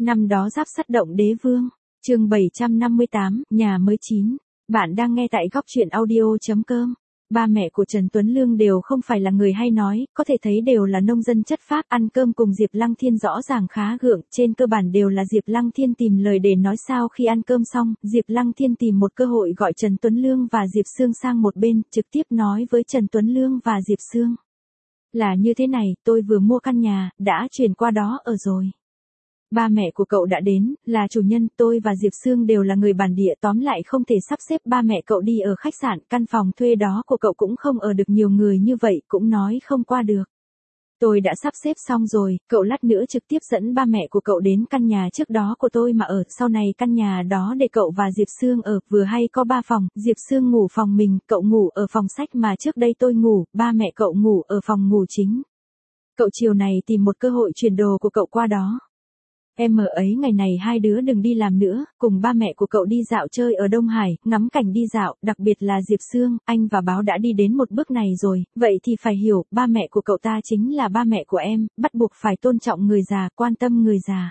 Năm đó Giáp Sắt động Đế Vương, chương 758, nhà mới chín. Bạn đang nghe tại góc truyện audio.com. Ba mẹ của Trần Tuấn Lương đều không phải là người hay nói, có thể thấy đều là nông dân chất phác, ăn cơm cùng Diệp Lăng Thiên rõ ràng khá gượng, trên cơ bản đều là Diệp Lăng Thiên tìm lời để nói. Sau khi ăn cơm xong, Diệp Lăng Thiên tìm một cơ hội gọi Trần Tuấn Lương và Diệp Sương sang một bên, trực tiếp nói với Trần Tuấn Lương và Diệp Sương. Là như thế này, tôi vừa mua căn nhà, đã chuyển qua đó ở rồi. Ba mẹ của cậu đã đến, là chủ nhân, tôi và Diệp Sương đều là người bản địa, tóm lại không thể sắp xếp ba mẹ cậu đi ở khách sạn, căn phòng thuê đó của cậu cũng không ở được nhiều người như vậy, cũng nói không qua được. Tôi đã sắp xếp xong rồi, cậu lát nữa trực tiếp dẫn ba mẹ của cậu đến căn nhà trước đó của tôi mà ở, sau này căn nhà đó để cậu và Diệp Sương ở, vừa hay có 3 phòng, Diệp Sương ngủ phòng mình, cậu ngủ ở phòng sách mà trước đây tôi ngủ, ba mẹ cậu ngủ ở phòng ngủ chính. Cậu chiều này tìm một cơ hội chuyển đồ của cậu qua đó. Em ở ấy ngày này hai đứa đừng đi làm nữa, cùng ba mẹ của cậu đi dạo chơi ở Đông Hải, ngắm cảnh đi dạo, đặc biệt là Diệp Sương, anh và Báo đã đi đến một bước này rồi, vậy thì phải hiểu, ba mẹ của cậu ta chính là ba mẹ của em, bắt buộc phải tôn trọng người già, quan tâm người già.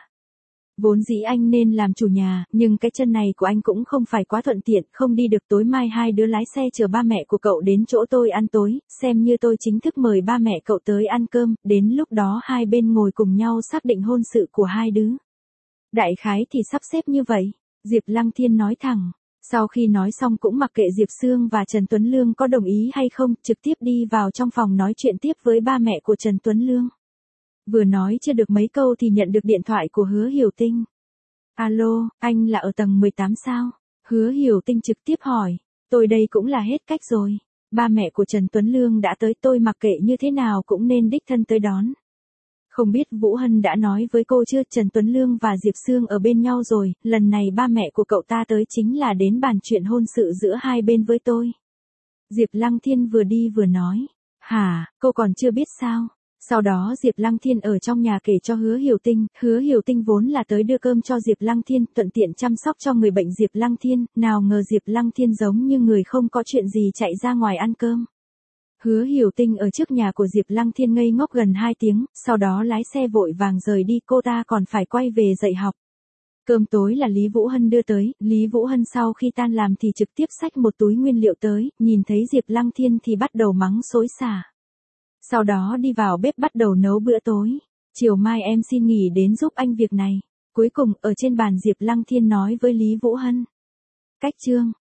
Vốn dĩ anh nên làm chủ nhà, nhưng cái chân này của anh cũng không phải quá thuận tiện, không đi được. Tối mai hai đứa lái xe chở ba mẹ của cậu đến chỗ tôi ăn tối, xem như tôi chính thức mời ba mẹ cậu tới ăn cơm, đến lúc đó hai bên ngồi cùng nhau xác định hôn sự của hai đứa. Đại khái thì sắp xếp như vậy, Diệp Lăng Thiên nói thẳng. Sau khi nói xong cũng mặc kệ Diệp Sương và Trần Tuấn Lương có đồng ý hay không, trực tiếp đi vào trong phòng nói chuyện tiếp với ba mẹ của Trần Tuấn Lương. Vừa nói chưa được mấy câu thì nhận được điện thoại của Hứa Hiểu Tinh. Alo, anh là ở tầng 18 sao? Hứa Hiểu Tinh trực tiếp hỏi. Tôi đây cũng là hết cách rồi. Ba mẹ của Trần Tuấn Lương đã tới, tôi mặc kệ như thế nào cũng nên đích thân tới đón. Không biết Vũ Hân đã nói với cô chưa, Trần Tuấn Lương và Diệp Sương ở bên nhau rồi, lần này ba mẹ của cậu ta tới chính là đến bàn chuyện hôn sự giữa hai bên với tôi. Diệp Lăng Thiên vừa đi vừa nói. Hả, cô còn chưa biết sao? Sau đó Diệp Lăng Thiên ở trong nhà kể cho Hứa Hiểu Tinh vốn là tới đưa cơm cho Diệp Lăng Thiên, thuận tiện chăm sóc cho người bệnh Diệp Lăng Thiên, nào ngờ Diệp Lăng Thiên giống như người không có chuyện gì chạy ra ngoài ăn cơm. Hứa Hiểu Tinh ở trước nhà của Diệp Lăng Thiên ngây ngốc gần 2 tiếng, sau đó lái xe vội vàng rời đi, cô ta còn phải quay về dạy học. Cơm tối là Lý Vũ Hân đưa tới, Lý Vũ Hân sau khi tan làm thì trực tiếp xách một túi nguyên liệu tới, nhìn thấy Diệp Lăng Thiên thì bắt đầu mắng xối xả. Sau đó đi vào bếp bắt đầu nấu bữa tối. Chiều mai em xin nghỉ đến giúp anh việc này. Cuối cùng ở trên bàn Diệp Lăng Thiên nói với Lý Vũ Hân. Cách chương.